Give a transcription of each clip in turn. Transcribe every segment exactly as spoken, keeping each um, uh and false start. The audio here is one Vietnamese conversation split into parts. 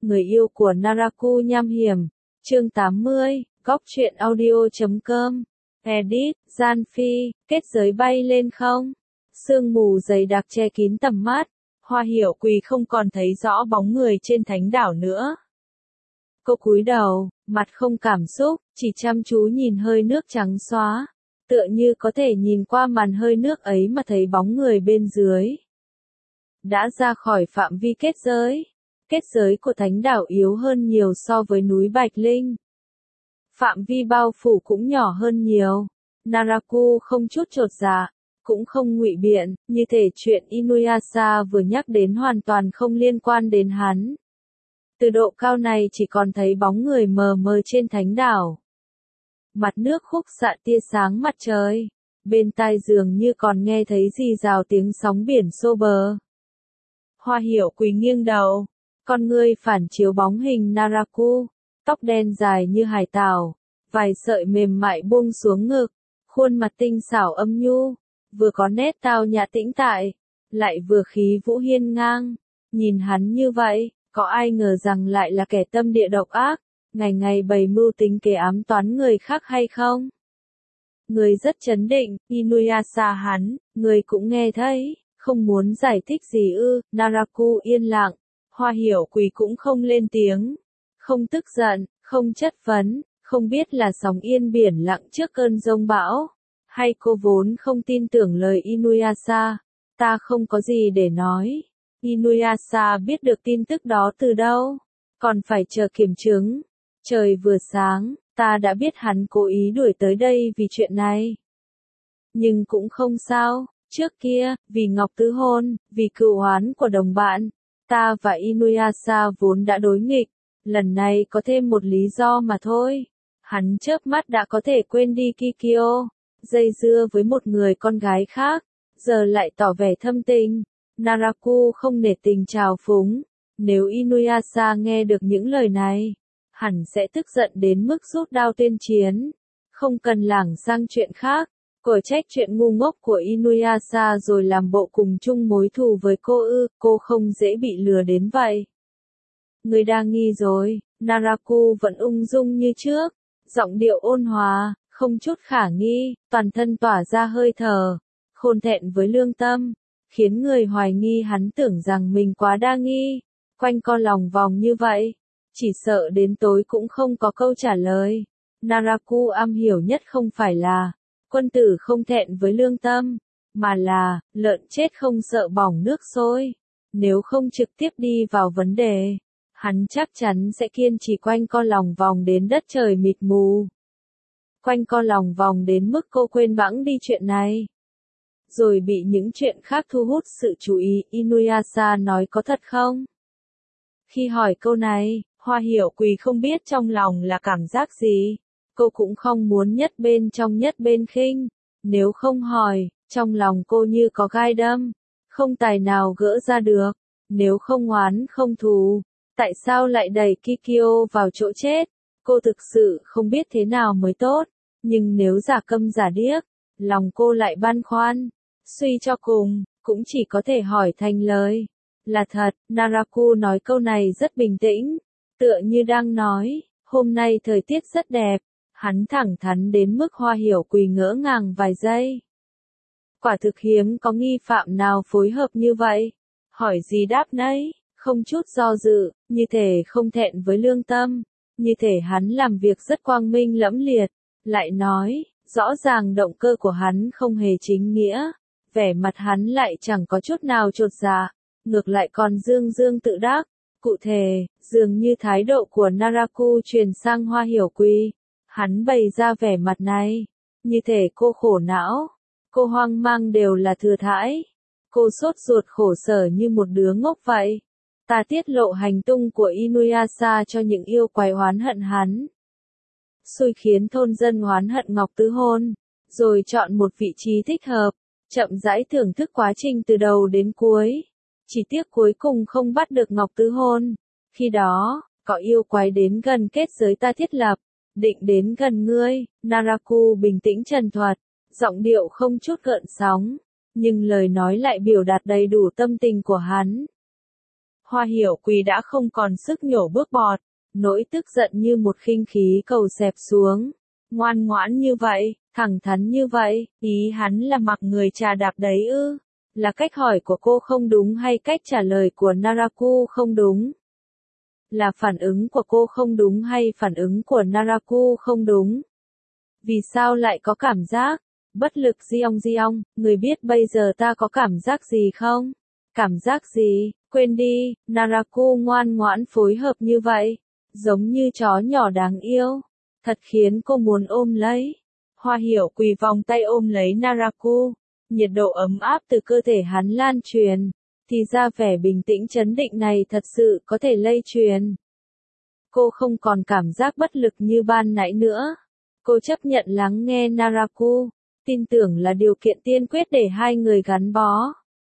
người yêu của Naraku nham hiểm, chương tám mươi, góc truyện audio chấm com, edit, Gian Phi, kết giới bay lên không? Sương mù dày đặc che kín tầm mắt, Hoa Hiểu Quỳ không còn thấy rõ bóng người trên thánh đảo nữa. Cô cúi đầu, mặt không cảm xúc, chỉ chăm chú nhìn hơi nước trắng xóa, tựa như có thể nhìn qua màn hơi nước ấy mà thấy bóng người bên dưới. Đã ra khỏi phạm vi kết giới. Kết giới của thánh đảo yếu hơn nhiều so với núi Bạch Linh. Phạm vi bao phủ cũng nhỏ hơn nhiều. Naraku không chút chột dạ, cũng không ngụy biện, như thể chuyện Inuyasha vừa nhắc đến hoàn toàn không liên quan đến hắn. Từ độ cao này chỉ còn thấy bóng người mờ mờ trên thánh đảo. Mặt nước khúc xạ tia sáng mặt trời, bên tai dường như còn nghe thấy rì rào tiếng sóng biển xô bờ. Hoa Hiểu Quỳ nghiêng đầu, con ngươi phản chiếu bóng hình Naraku, tóc đen dài như hải tảo, vài sợi mềm mại buông xuống ngực, khuôn mặt tinh xảo âm nhu, vừa có nét tao nhã tĩnh tại, lại vừa khí vũ hiên ngang. Nhìn hắn như vậy, có ai ngờ rằng lại là kẻ tâm địa độc ác, ngày ngày bày mưu tính kế ám toán người khác hay không? Người rất chấn định, Inuyasha hắn, người cũng nghe thấy, không muốn giải thích gì ư? Naraku yên lặng, Hoa Hiểu Quỳ cũng không lên tiếng, không tức giận, không chất vấn, không biết là sóng yên biển lặng trước cơn giông bão, hay cô vốn không tin tưởng lời Inuyasha. Ta không có gì để nói. Inuyasha biết được tin tức đó từ đâu, còn phải chờ kiểm chứng. Trời vừa sáng, ta đã biết hắn cố ý đuổi tới đây vì chuyện này. Nhưng cũng không sao, trước kia, vì Ngọc Tứ Hôn, vì cựu oán của đồng bạn, ta và Inuyasha vốn đã đối nghịch, lần này có thêm một lý do mà thôi. Hắn chớp mắt đã có thể quên đi Kikyo, dây dưa với một người con gái khác, giờ lại tỏ vẻ thâm tình. Naraku không nể tình trào phúng, nếu Inuyasha nghe được những lời này, hẳn sẽ tức giận đến mức rút đao tuyên chiến. Không cần lảng sang chuyện khác, cổi trách chuyện ngu ngốc của Inuyasha rồi làm bộ cùng chung mối thù với cô ư, cô không dễ bị lừa đến vậy. Người đa nghi rồi, Naraku vẫn ung dung như trước, giọng điệu ôn hòa, không chút khả nghi, toàn thân tỏa ra hơi thở, khôn thẹn với lương tâm, khiến người hoài nghi hắn tưởng rằng mình quá đa nghi, quanh co lòng vòng như vậy, chỉ sợ đến tối cũng không có câu trả lời. Naraku am hiểu nhất không phải là quân tử không thẹn với lương tâm, mà là lợn chết không sợ bỏng nước sôi. Nếu không trực tiếp đi vào vấn đề, hắn chắc chắn sẽ kiên trì quanh co lòng vòng đến đất trời mịt mù. Quanh co lòng vòng đến mức cô quên bẵng đi chuyện này, rồi bị những chuyện khác thu hút sự chú ý. Inuyasha nói có thật không? Khi hỏi câu này, Hoa Hiểu Quỳ không biết trong lòng là cảm giác gì. Cô cũng không muốn nhất bên trong nhất bên khinh. Nếu không hỏi, trong lòng cô như có gai đâm, không tài nào gỡ ra được. Nếu không oán không thù, tại sao lại đẩy Kikyo vào chỗ chết? Cô thực sự không biết thế nào mới tốt. Nhưng nếu giả câm giả điếc, lòng cô lại băn khoăn. Suy cho cùng, cũng chỉ có thể hỏi thành lời. Là thật, Naraku nói câu này rất bình tĩnh, tựa như đang nói, hôm nay thời tiết rất đẹp. Hắn thẳng thắn đến mức Hoa Hiểu Quỳ ngỡ ngàng vài giây. Quả thực hiếm có nghi phạm nào phối hợp như vậy. Hỏi gì đáp nấy, không chút do dự, như thể không thẹn với lương tâm, như thể hắn làm việc rất quang minh lẫm liệt. Lại nói, rõ ràng động cơ của hắn không hề chính nghĩa, vẻ mặt hắn lại chẳng có chút nào chột dạ, ngược lại còn dương dương tự đắc. Cụ thể, dường như thái độ của Naraku truyền sang Hoa Hiểu Quỳ, hắn bày ra vẻ mặt này, như thể cô khổ não, cô hoang mang đều là thừa thãi, cô sốt ruột khổ sở như một đứa ngốc vậy. Ta tiết lộ hành tung của Inuyasha cho những yêu quái oán hận hắn, xui khiến thôn dân oán hận Ngọc Tứ Hôn, rồi chọn một vị trí thích hợp, chậm rãi thưởng thức quá trình từ đầu đến cuối. Chỉ tiếc cuối cùng không bắt được Ngọc Tứ Hôn. Khi đó, có yêu quái đến gần kết giới ta thiết lập, định đến gần ngươi. Naraku bình tĩnh trần thuật, giọng điệu không chút gợn sóng, nhưng lời nói lại biểu đạt đầy đủ tâm tình của hắn. Hoa Hiểu Quỳ đã không còn sức nhổ bước bọt, nỗi tức giận như một khinh khí cầu xẹp xuống. Ngoan ngoãn như vậy, thẳng thắn như vậy, ý hắn là mặc người trà đạp đấy ư? Là cách hỏi của cô không đúng hay cách trả lời của Naraku không đúng? Là phản ứng của cô không đúng hay phản ứng của Naraku không đúng? Vì sao lại có cảm giác bất lực Giong Giong, người biết bây giờ ta có cảm giác gì không? Cảm giác gì? Quên đi, Naraku ngoan ngoãn phối hợp như vậy, giống như chó nhỏ đáng yêu, thật khiến cô muốn ôm lấy. Hoa Hiểu Quỳ vòng tay ôm lấy Naraku, nhiệt độ ấm áp từ cơ thể hắn lan truyền, thì ra vẻ bình tĩnh trấn định này thật sự có thể lây truyền. Cô không còn cảm giác bất lực như ban nãy nữa. Cô chấp nhận lắng nghe Naraku, tin tưởng là điều kiện tiên quyết để hai người gắn bó.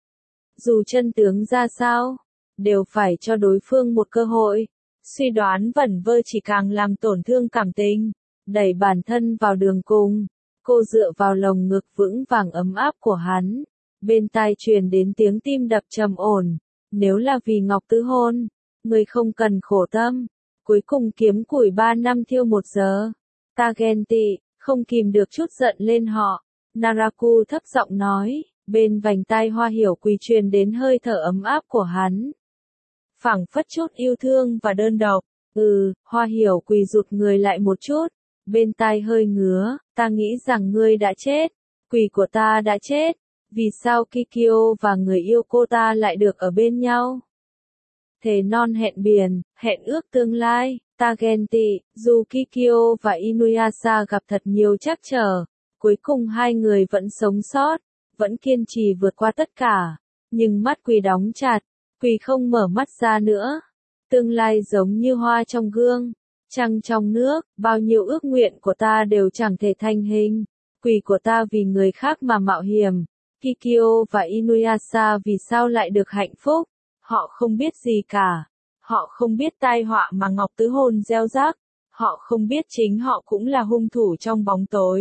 Dù chân tướng ra sao, đều phải cho đối phương một cơ hội. Suy đoán vẩn vơ chỉ càng làm tổn thương cảm tình, đẩy bản thân vào đường cùng. Cô dựa vào lồng ngực vững vàng ấm áp của hắn, bên tai truyền đến tiếng tim đập trầm ổn. Nếu là vì Ngọc Tứ hôn, người không cần khổ tâm. Cuối cùng kiếm củi ba năm thiêu một giờ. Ta ghen tị, không kìm được chút giận lên họ. Naraku thấp giọng nói, bên vành tai Hoa Hiểu Quỳ truyền đến hơi thở ấm áp của hắn. Phảng phất chút yêu thương và đơn độc. Ừ, Hoa Hiểu Quỳ rụt người lại một chút. Bên tai hơi ngứa, ta nghĩ rằng ngươi đã chết. Quỳ của ta đã chết. Vì sao Kikyo và người yêu cô ta lại được ở bên nhau? Thề non hẹn biển, hẹn ước tương lai, ta ghen tị, dù Kikyo và Inuyasha gặp thật nhiều trắc trở, cuối cùng hai người vẫn sống sót, vẫn kiên trì vượt qua tất cả, nhưng mắt Quỳ đóng chặt, Quỳ không mở mắt ra nữa. Tương lai giống như hoa trong gương, trăng trong nước, bao nhiêu ước nguyện của ta đều chẳng thể thành hình. Quỳ của ta vì người khác mà mạo hiểm, Kikyo và Inuyasha vì sao lại được hạnh phúc? Họ không biết gì cả. Họ không biết tai họa mà Ngọc Tứ hôn gieo rắc. Họ không biết chính họ cũng là hung thủ trong bóng tối.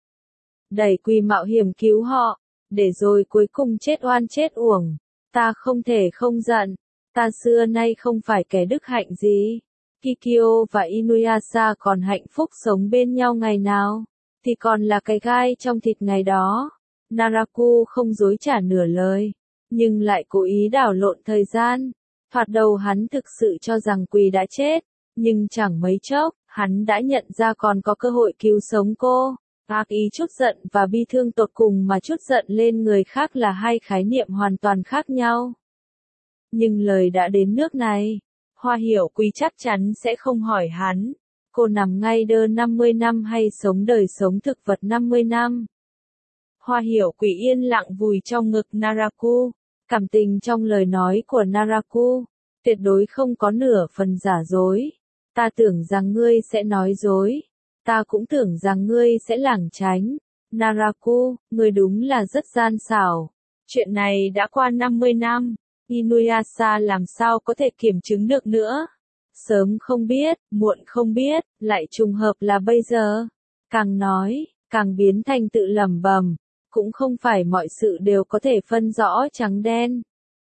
Đẩy Quỳ mạo hiểm cứu họ, để rồi cuối cùng chết oan chết uổng. Ta không thể không giận. Ta xưa nay không phải kẻ đức hạnh gì. Kikyo và Inuyasha còn hạnh phúc sống bên nhau ngày nào, thì còn là cái gai trong thịt ngày đó. Naraku không dối trả nửa lời, nhưng lại cố ý đảo lộn thời gian. Thoạt đầu hắn thực sự cho rằng Quỳ đã chết, nhưng chẳng mấy chốc, hắn đã nhận ra còn có cơ hội cứu sống cô. Ác ý chút giận và bi thương tột cùng mà chút giận lên người khác là hai khái niệm hoàn toàn khác nhau. Nhưng lời đã đến nước này, Hoa Hiểu Quỳ chắc chắn sẽ không hỏi hắn. Cô nằm ngay đơ năm mươi năm hay sống đời sống thực vật năm mươi năm. Hoa Hiểu Quỳ yên lặng vùi trong ngực Naraku. Cảm tình trong lời nói của Naraku, tuyệt đối không có nửa phần giả dối. Ta tưởng rằng ngươi sẽ nói dối. Ta cũng tưởng rằng ngươi sẽ lảng tránh. Naraku, ngươi đúng là rất gian xảo. Chuyện này đã qua năm mươi năm. Inuyasha làm sao có thể kiểm chứng được nữa? Sớm không biết, muộn không biết, lại trùng hợp là bây giờ. Càng nói, càng biến thành tự lẩm bẩm. Cũng không phải mọi sự đều có thể phân rõ trắng đen.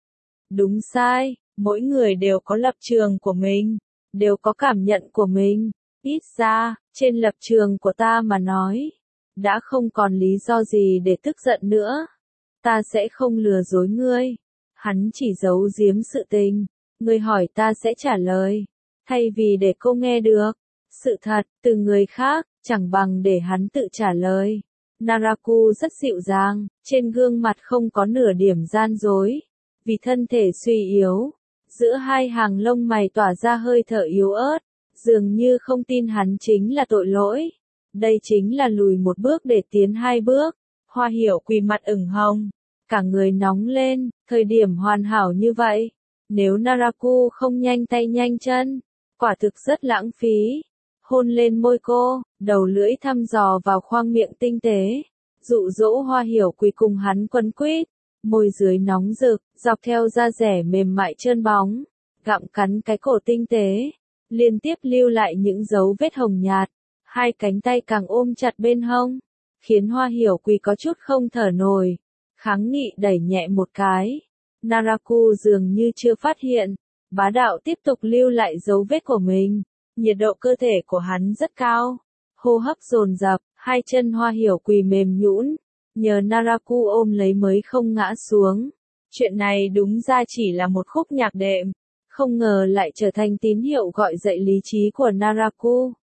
Đúng sai, mỗi người đều có lập trường của mình, đều có cảm nhận của mình. Ít ra, trên lập trường của ta mà nói, đã không còn lý do gì để tức giận nữa. Ta sẽ không lừa dối ngươi. Hắn chỉ giấu giếm sự tình. Ngươi hỏi ta sẽ trả lời. Thay vì để cô nghe được sự thật từ người khác, chẳng bằng để hắn tự trả lời. Naraku rất dịu dàng, trên gương mặt không có nửa điểm gian dối. Vì thân thể suy yếu, giữa hai hàng lông mày tỏa ra hơi thở yếu ớt, dường như không tin hắn chính là tội lỗi. Đây chính là lùi một bước để tiến hai bước. Hoa Hiểu Quỳ mặt ửng hồng, cả người nóng lên, thời điểm hoàn hảo như vậy. Nếu Naraku không nhanh tay nhanh chân, quả thực rất lãng phí. Hôn lên môi cô, đầu lưỡi thăm dò vào khoang miệng tinh tế, dụ dỗ Hoa Hiểu Quỳ cùng hắn quấn quýt, môi dưới nóng rực, dọc theo da dẻ mềm mại trơn bóng, gặm cắn cái cổ tinh tế, liên tiếp lưu lại những dấu vết hồng nhạt, hai cánh tay càng ôm chặt bên hông, khiến Hoa Hiểu Quỳ có chút không thở nổi, kháng nghị đẩy nhẹ một cái. Naraku dường như chưa phát hiện, Bá đạo tiếp tục lưu lại dấu vết của mình. Nhiệt độ cơ thể của hắn rất cao. Hô hấp dồn dập, hai chân Hoa Hiểu Quỳ mềm nhũn, nhờ Naraku ôm lấy mới không ngã xuống. Chuyện này đúng ra chỉ là một khúc nhạc đệm, không ngờ lại trở thành tín hiệu gọi dậy lý trí của Naraku.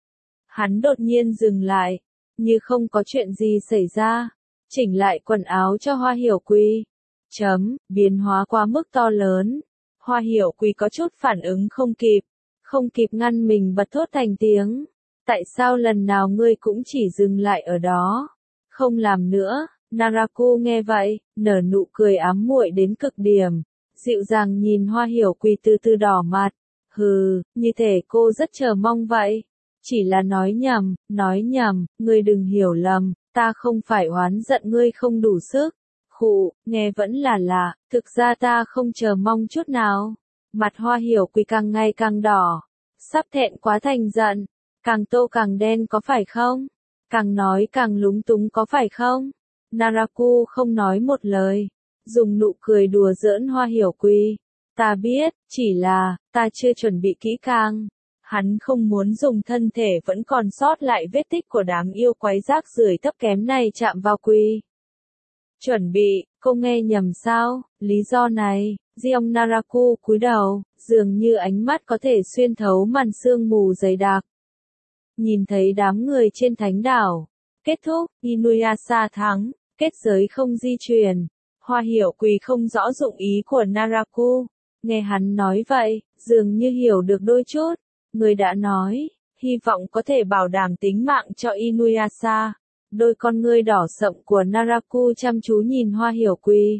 Hắn đột nhiên dừng lại, như không có chuyện gì xảy ra, chỉnh lại quần áo cho Hoa Hiểu Quỳ. Chấm, biến hóa quá mức to lớn. Hoa Hiểu Quỳ có chút phản ứng không kịp, không kịp ngăn mình bật thốt thành tiếng. Tại sao lần nào ngươi cũng chỉ dừng lại ở đó, không làm nữa? Naraku nghe vậy, nở nụ cười ám muội đến cực điểm, dịu dàng nhìn Hoa Hiểu Quỳ từ từ đỏ mặt. Hừ, như thể cô rất chờ mong vậy. Chỉ là nói nhầm, nói nhầm, ngươi đừng hiểu lầm, ta không phải oán giận ngươi không đủ sức. Khụ, nghe vẫn là lạ, thực ra ta không chờ mong chút nào. Mặt Hoa Hiểu Quỳ càng ngày càng đỏ, sắp thẹn quá thành giận, càng tô càng đen có phải không? Càng nói càng lúng túng có phải không? Naraku không nói một lời, dùng nụ cười đùa giỡn Hoa Hiểu Quỳ. Ta biết, chỉ là, ta chưa chuẩn bị kỹ càng. Hắn không muốn dùng thân thể vẫn còn sót lại vết tích của đám yêu quái rác rưởi thấp kém này chạm vào Quỳ. Chuẩn bị, cô nghe nhầm sao? Lý do này, Giọng Naraku cúi đầu, dường như ánh mắt có thể xuyên thấu màn sương mù dày đặc. Nhìn thấy đám người trên thánh đảo. Kết thúc, Inuyasha thắng, kết giới không di chuyển. Hoa Hiểu Quỳ không rõ dụng ý của Naraku. Nghe hắn nói vậy, dường như hiểu được đôi chút. Người đã nói, hy vọng có thể bảo đảm tính mạng cho Inuyasha. Đôi con ngươi đỏ sậm của Naraku chăm chú nhìn Hoa Hiểu Quỳ.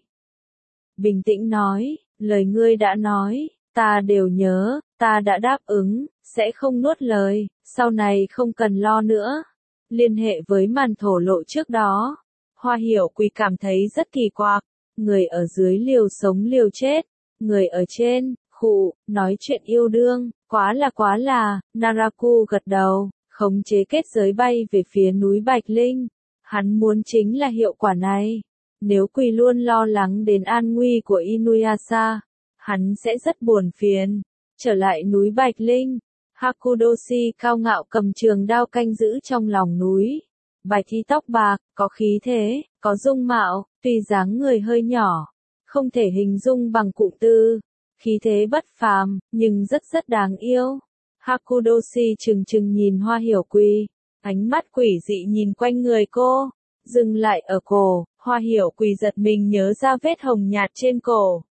Bình tĩnh nói, lời ngươi đã nói, ta đều nhớ, ta đã đáp ứng, sẽ không nuốt lời, sau này không cần lo nữa. Liên hệ với màn thổ lộ trước đó, Hoa Hiểu Quỳ cảm thấy rất kỳ quặc, người ở dưới liều sống liều chết, người ở trên, khụ, nói chuyện yêu đương, quá là quá là, Naraku gật đầu, khống chế kết giới bay về phía núi Bạch Linh. Hắn muốn chính là hiệu quả này. Nếu Quỳ luôn lo lắng đến an nguy của Inuyasha, hắn sẽ rất buồn phiền. Trở lại núi Bạch Linh, Hakudoshi cao ngạo cầm trường đao canh giữ trong lòng núi. Bạch y tóc bạc, có khí thế, có dung mạo, tuy dáng người hơi nhỏ, không thể hình dung bằng cụm từ. Khí thế bất phàm, nhưng rất rất đáng yêu. Hakudoshi trừng trừng nhìn Hoa Hiểu Quỳ, ánh mắt quỷ dị nhìn quanh người cô, dừng lại ở cổ. Hoa Hiểu Quỳ giật mình nhớ ra vết hồng nhạt trên cổ.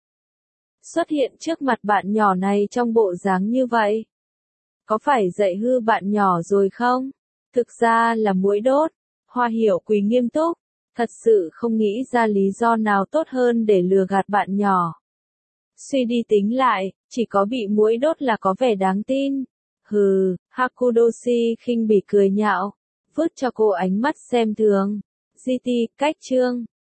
Xuất hiện trước mặt bạn nhỏ này trong bộ dáng như vậy. Có phải dạy hư bạn nhỏ rồi không? Thực ra là muỗi đốt. Hoa Hiểu Quỳ nghiêm túc, thật sự không nghĩ ra lý do nào tốt hơn để lừa gạt bạn nhỏ. Suy đi tính lại, chỉ có bị muỗi đốt là có vẻ đáng tin. Hừ, Hakudoshi khinh bỉ cười nhạo, vứt cho cô ánh mắt xem thường. giê tê, cách chương.